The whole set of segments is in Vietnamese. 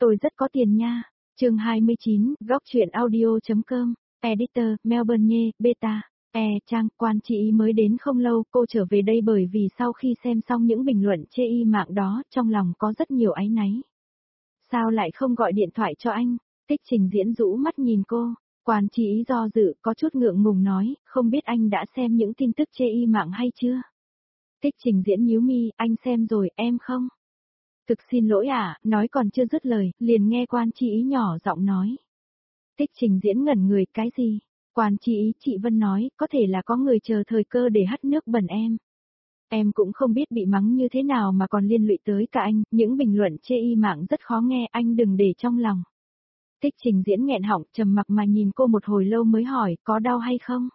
Tôi rất có tiền nha. Chương 29, góc truyện audio.com, Editor, Melbourne Nhê, Beta, Trang, quan chị ý mới đến không lâu, cô trở về đây bởi vì sau khi xem xong những bình luận chê y mạng đó, trong lòng có rất nhiều áy náy. Sao lại không gọi điện thoại cho anh? Tích Trình Diễn rũ mắt nhìn cô, quan chị ý do dự, có chút ngượng ngùng nói, không biết anh đã xem những tin tức chê y mạng hay chưa? Tích Trình Diễn nhíu mi, anh xem rồi, em không? Thực xin lỗi nói còn chưa dứt lời, liền nghe quan chị ý nhỏ giọng nói. Tích Trình Diễn ngẩn người, cái gì? Quan chị ý, chị Vân nói, có thể là có người chờ thời cơ để hắt nước bẩn em. Em cũng không biết bị mắng như thế nào mà còn liên lụy tới cả anh, những bình luận chê y mạng rất khó nghe, anh đừng để trong lòng. Tích Trình Diễn nghẹn họng, trầm mặc mà nhìn cô một hồi lâu mới hỏi, có đau hay không?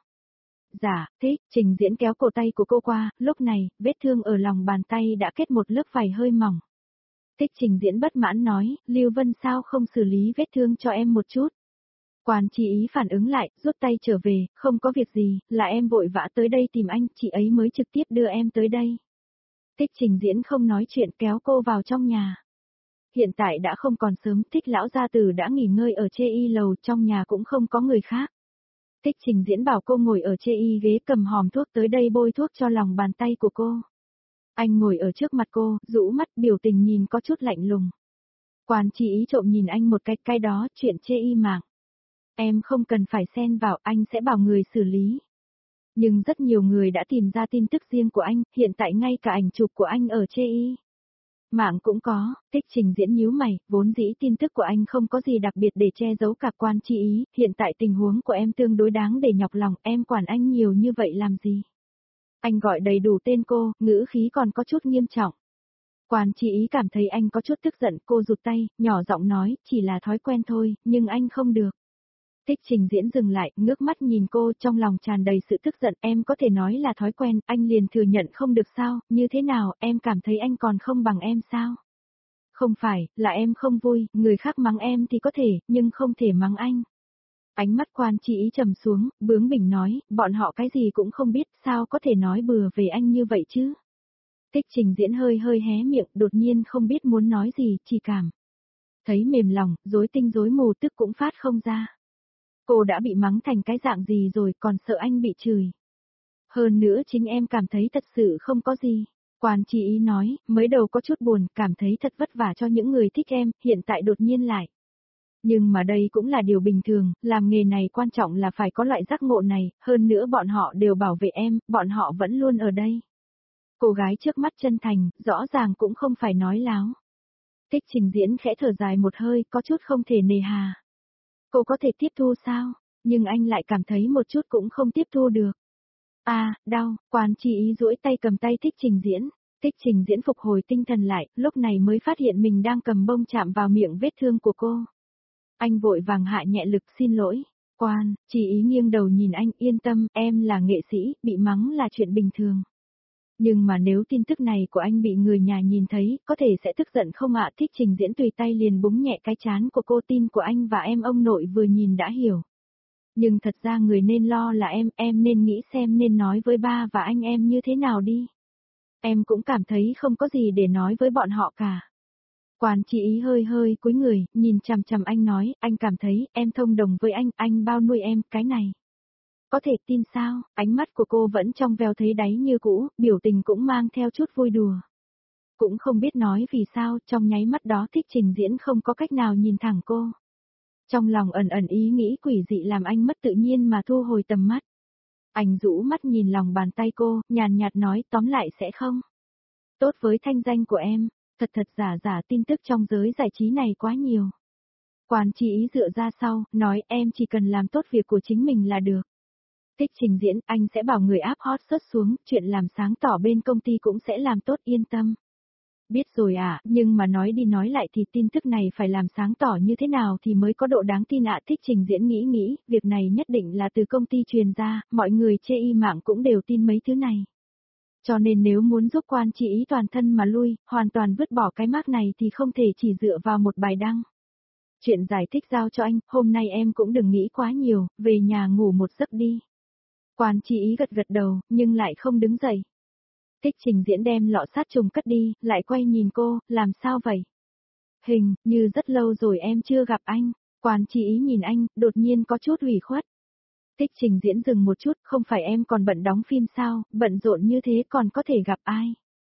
Dạ, Tích Trình Diễn kéo cổ tay của cô qua, lúc này, vết thương ở lòng bàn tay đã kết một lớp vảy hơi mỏng. Tích Trình Diễn bất mãn nói, Lưu Vân sao không xử lý vết thương cho em một chút? Quan chị ý phản ứng lại, rút tay trở về, không có việc gì, là em vội vã tới đây tìm anh, chị ấy mới trực tiếp đưa em tới đây. Tích Trình Diễn không nói chuyện kéo cô vào trong nhà. Hiện tại đã không còn sớm, Tích lão gia tử đã nghỉ ngơi ở chê y lầu, trong nhà cũng không có người khác. Tích Trình Diễn bảo cô ngồi ở chê y ghế cầm hòm thuốc tới đây bôi thuốc cho lòng bàn tay của cô. Anh ngồi ở trước mặt cô, rũ mắt biểu tình nhìn có chút lạnh lùng. Quan chị ý trộm nhìn anh một cái đó, chuyện chê y mạng. Em không cần phải xen vào, anh sẽ bảo người xử lý. Nhưng rất nhiều người đã tìm ra tin tức riêng của anh, hiện tại ngay cả ảnh chụp của anh ở chê y mạng cũng có. Tích Trình Diễn nhíu mày, vốn dĩ tin tức của anh không có gì đặc biệt để che giấu cả quan chị ý, hiện tại tình huống của em tương đối đáng để nhọc lòng, em quản anh nhiều như vậy làm gì? Anh gọi đầy đủ tên cô, ngữ khí còn có chút nghiêm trọng. Quan chị ý cảm thấy anh có chút tức giận, cô rụt tay, nhỏ giọng nói, chỉ là thói quen thôi, nhưng anh không được. Tích Trình Diễn dừng lại, ngước mắt nhìn cô, trong lòng tràn đầy sự tức giận, em có thể nói là thói quen, anh liền thừa nhận không được sao, như thế nào, em cảm thấy anh còn không bằng em sao? Không phải, là em không vui, người khác mắng em thì có thể, nhưng không thể mắng anh. Ánh mắt quan chị ý trầm xuống, bướng bỉnh nói, bọn họ cái gì cũng không biết, sao có thể nói bừa về anh như vậy chứ? Tích Trình Diễn hơi hơi hé miệng, đột nhiên không biết muốn nói gì, chỉ cảm thấy mềm lòng, rối tinh rối mù tức cũng phát không ra. Cô đã bị mắng thành cái dạng gì rồi, còn sợ anh bị chửi. Hơn nữa chính em cảm thấy thật sự không có gì. Quan chị ý nói, mới đầu có chút buồn, cảm thấy thật vất vả cho những người thích em, hiện tại đột nhiên lại. Nhưng mà đây cũng là điều bình thường, làm nghề này quan trọng là phải có loại giác ngộ này, hơn nữa bọn họ đều bảo vệ em, bọn họ vẫn luôn ở đây. Cô gái trước mắt chân thành, rõ ràng cũng không phải nói láo. Tích Trình Diễn khẽ thở dài một hơi, có chút không thể nề hà. Cô có thể tiếp thu sao? Nhưng anh lại cảm thấy một chút cũng không tiếp thu được. Đau, quan chị ý duỗi tay cầm tay Tích Trình Diễn. Tích Trình Diễn phục hồi tinh thần lại, lúc này mới phát hiện mình đang cầm bông chạm vào miệng vết thương của cô. Anh vội vàng hạ nhẹ lực xin lỗi. Quan, chị ý nghiêng đầu nhìn anh, yên tâm, em là nghệ sĩ, bị mắng là chuyện bình thường. Nhưng mà nếu tin tức này của anh bị người nhà nhìn thấy, có thể sẽ tức giận không ạ? Tích Trình Diễn tùy tay liền búng nhẹ cái trán của cô, tin của anh và em ông nội vừa nhìn đã hiểu. Nhưng thật ra người nên lo là em nên nghĩ xem nên nói với ba và anh em như thế nào đi. Em cũng cảm thấy không có gì để nói với bọn họ cả. Quan chị ý hơi hơi cúi người, nhìn chằm chằm anh nói, anh cảm thấy em thông đồng với anh bao nuôi em, cái này. Có thể tin sao, ánh mắt của cô vẫn trong veo thấy đáy như cũ, biểu tình cũng mang theo chút vui đùa. Cũng không biết nói vì sao, trong nháy mắt đó Tích Trình Diễn không có cách nào nhìn thẳng cô. Trong lòng ẩn ẩn ý nghĩ quỷ dị làm anh mất tự nhiên mà thu hồi tầm mắt. Anh rũ mắt nhìn lòng bàn tay cô, nhàn nhạt nói tóm lại sẽ không. Tốt với thanh danh của em, thật giả tin tức trong giới giải trí này quá nhiều. Quan chị ý dựa ra sau, nói em chỉ cần làm tốt việc của chính mình là được. Tích Trình Diễn, anh sẽ bảo người áp hot search xuống, chuyện làm sáng tỏ bên công ty cũng sẽ làm tốt yên tâm. Biết rồi nhưng mà nói đi nói lại thì tin tức này phải làm sáng tỏ như thế nào thì mới có độ đáng tin Tích Trình Diễn nghĩ, việc này nhất định là từ công ty truyền ra, mọi người chê y mạng cũng đều tin mấy thứ này. Cho nên nếu muốn giúp quan chị ý toàn thân mà lui, hoàn toàn vứt bỏ cái mác này thì không thể chỉ dựa vào một bài đăng. Chuyện giải thích giao cho anh, hôm nay em cũng đừng nghĩ quá nhiều, về nhà ngủ một giấc đi. Quan chị ý gật đầu, nhưng lại không đứng dậy. Tích Trình Diễn đem lọ sát trùng cất đi, lại quay nhìn cô, làm sao vậy? Hình như rất lâu rồi em chưa gặp anh. Quan Chi Ý nhìn anh, đột nhiên có chút ủy khuất. Tích trình diễn dừng một chút, không phải em còn bận đóng phim sao, bận rộn như thế còn có thể gặp ai.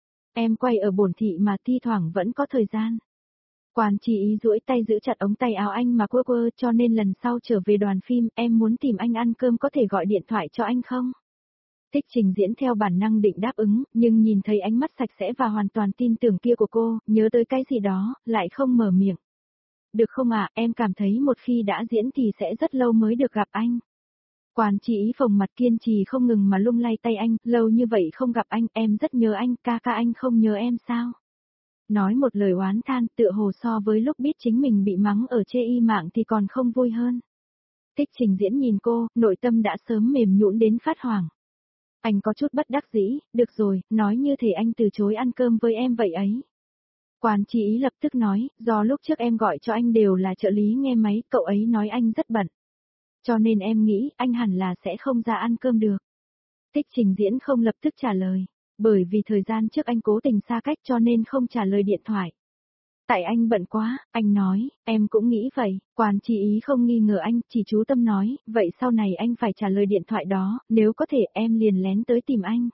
Em quay ở bổn thị mà thi thoảng vẫn có thời gian. Quan Chi Ý duỗi tay giữ chặt ống tay áo anh mà quơ quơ, cho nên lần sau trở về đoàn phim em muốn tìm anh ăn cơm có thể gọi điện thoại cho anh không? Tích trình diễn theo bản năng định đáp ứng, nhưng nhìn thấy ánh mắt sạch sẽ và hoàn toàn tin tưởng kia của cô, nhớ tới cái gì đó, lại không mở miệng. Được không ạ, em cảm thấy một khi đã diễn thì sẽ rất lâu mới được gặp anh. Quan Chi Ý phồng mặt kiên trì không ngừng mà lung lay tay anh, lâu như vậy không gặp anh, em rất nhớ anh, ca ca anh không nhớ em sao? Nói một lời oán than tựa hồ so với lúc biết chính mình bị mắng ở chê y mạng thì còn không vui hơn. Tích trình diễn nhìn cô, nội tâm đã sớm mềm nhũn đến phát hoảng. Anh có chút bất đắc dĩ, được rồi, nói như thể anh từ chối ăn cơm với em vậy ấy. Quan Chi Ý lập tức nói, do lúc trước em gọi cho anh đều là trợ lý nghe máy, cậu ấy nói anh rất bận. Cho nên em nghĩ anh hẳn là sẽ không ra ăn cơm được. Tích trình diễn không lập tức trả lời, bởi vì thời gian trước anh cố tình xa cách cho nên không trả lời điện thoại. Tại anh bận quá, anh nói, em cũng nghĩ vậy, Quan Chi Ý không nghi ngờ anh, chỉ chú tâm nói, vậy sau này anh phải trả lời điện thoại đó, nếu có thể em liền lén tới tìm anh.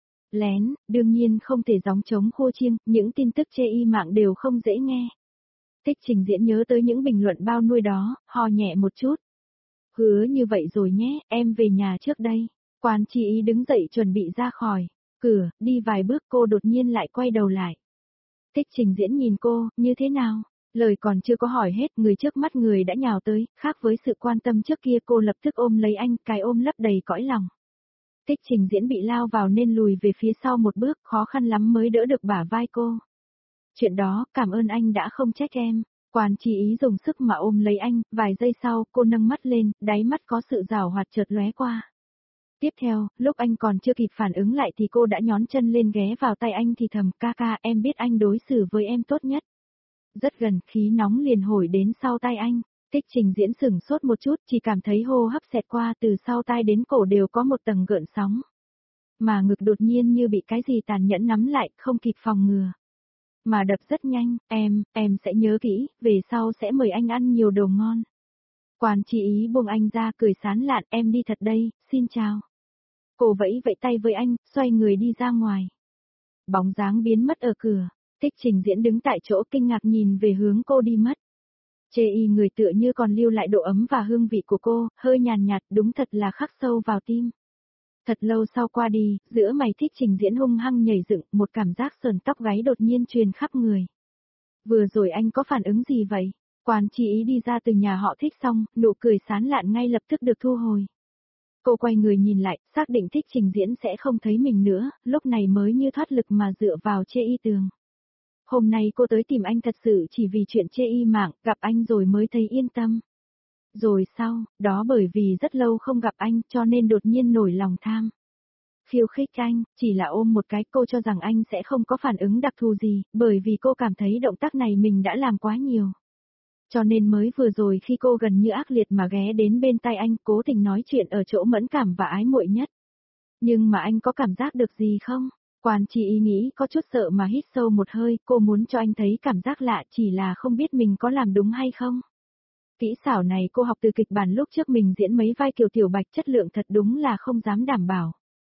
Lén, đương nhiên không thể gióng trống khua chiêng, những tin tức chê y mạng đều không dễ nghe. Tích trình diễn nhớ tới những bình luận bao nuôi đó, ho nhẹ một chút. Hứa như vậy rồi nhé, em về nhà trước đây. Quan Chi Ý đứng dậy chuẩn bị ra khỏi cửa, đi vài bước cô đột nhiên lại quay đầu lại. Tích trình diễn nhìn cô, như thế nào? Lời còn chưa có hỏi hết, người trước mắt người đã nhào tới, khác với sự quan tâm trước kia cô lập tức ôm lấy anh, cái ôm lấp đầy cõi lòng. Tích trình diễn bị lao vào nên lùi về phía sau một bước, khó khăn lắm mới đỡ được bả vai cô. Chuyện đó, cảm ơn anh đã không trách em. Quan Chi Ý dùng sức mà ôm lấy anh, vài giây sau, cô nâng mắt lên, đáy mắt có sự giảo hoạt chợt lóe qua. Tiếp theo, lúc anh còn chưa kịp phản ứng lại thì cô đã nhón chân lên ghé vào tay anh thì thầm, ca ca, em biết anh đối xử với em tốt nhất. Rất gần, khí nóng liền hồi đến sau tay anh. Tích trình diễn sửng sốt một chút, chỉ cảm thấy hô hấp xẹt qua từ sau tai đến cổ đều có một tầng gợn sóng. Mà ngực đột nhiên như bị cái gì tàn nhẫn nắm lại, không kịp phòng ngừa. Mà đập rất nhanh, em sẽ nhớ kỹ, về sau sẽ mời anh ăn nhiều đồ ngon. Quan Chi Ý buông anh ra cười sán lạn, em đi thật đây, xin chào. Cô vẫy vẫy tay với anh, xoay người đi ra ngoài. Bóng dáng biến mất ở cửa, tích trình diễn đứng tại chỗ kinh ngạc nhìn về hướng cô đi mất. Chê y người tựa như còn lưu lại độ ấm và hương vị của cô, hơi nhàn nhạt, đúng thật là khắc sâu vào tim. Thật lâu sau qua đi, giữa mày tích trình diễn hung hăng nhảy dựng, một cảm giác sờn tóc gáy đột nhiên truyền khắp người. Vừa rồi anh có phản ứng gì vậy? Quan Chi Ý đi ra từ nhà họ Thích xong, nụ cười sán lạn ngay lập tức được thu hồi. Cô quay người nhìn lại, xác định Thích trình diễn sẽ không thấy mình nữa, lúc này mới như thoát lực mà dựa vào chê y tường. Hôm nay cô tới tìm anh thật sự chỉ vì chuyện chê y mạng, gặp anh rồi mới thấy yên tâm. Rồi sau, đó bởi vì rất lâu không gặp anh cho nên đột nhiên nổi lòng tham. Khiêu khích anh, chỉ là ôm một cái cô cho rằng anh sẽ không có phản ứng đặc thù gì, bởi vì cô cảm thấy động tác này mình đã làm quá nhiều. Cho nên mới vừa rồi khi cô gần như ác liệt mà ghé đến bên tay anh cố tình nói chuyện ở chỗ mẫn cảm và ái muội nhất. Nhưng mà anh có cảm giác được gì không? Quan Chi Ý nghĩ có chút sợ mà hít sâu một hơi, cô muốn cho anh thấy cảm giác lạ chỉ là không biết mình có làm đúng hay không. Kỹ xảo này cô học từ kịch bản lúc trước mình diễn mấy vai Kiều Tiểu Bạch chất lượng thật đúng là không dám đảm bảo.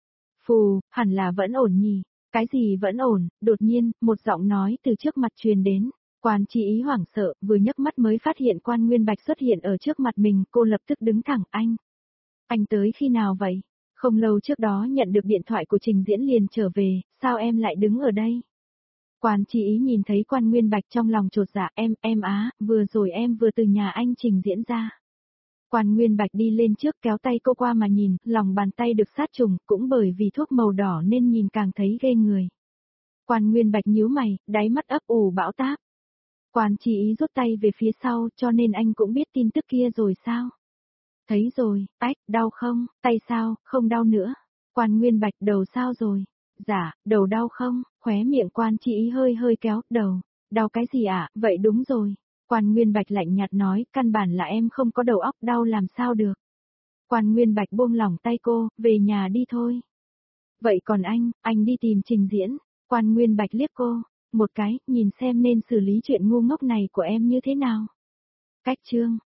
Phù, hẳn là vẫn ổn nhỉ, cái gì vẫn ổn, đột nhiên, một giọng nói từ trước mặt truyền đến. Quan Chi Ý hoảng sợ, vừa nhấc mắt mới phát hiện Quan Nguyên Bạch xuất hiện ở trước mặt mình, cô lập tức đứng thẳng, anh. Anh tới khi nào vậy? Không lâu trước đó nhận được điện thoại của Trình Diễn liền trở về, sao em lại đứng ở đây? Quan Chi Ý nhìn thấy Quan Nguyên Bạch trong lòng chột dạ, em á, vừa rồi em vừa từ nhà anh Trình Diễn ra. Quan Nguyên Bạch đi lên trước kéo tay cô qua mà nhìn, lòng bàn tay được sát trùng, cũng bởi vì thuốc màu đỏ nên nhìn càng thấy ghê người. Quan Nguyên Bạch nhíu mày, đáy mắt ấp ủ bão táp. Quan Chi Ý rút tay về phía sau, cho nên anh cũng biết tin tức kia rồi sao? Thấy rồi, ách, đau không, tay sao, không đau nữa. Quan Nguyên Bạch đầu sao rồi? Dạ, đầu đau không, khóe miệng Quan Chi Ý hơi hơi kéo, đầu, đau cái gì ạ, vậy đúng rồi. Quan Nguyên Bạch lạnh nhạt nói, căn bản là em không có đầu óc, đau làm sao được. Quan Nguyên Bạch buông lỏng tay cô, về nhà đi thôi. Vậy còn anh đi tìm Trình Diễn. Quan Nguyên Bạch liếc cô, một cái, nhìn xem nên xử lý chuyện ngu ngốc này của em như thế nào. Cách chương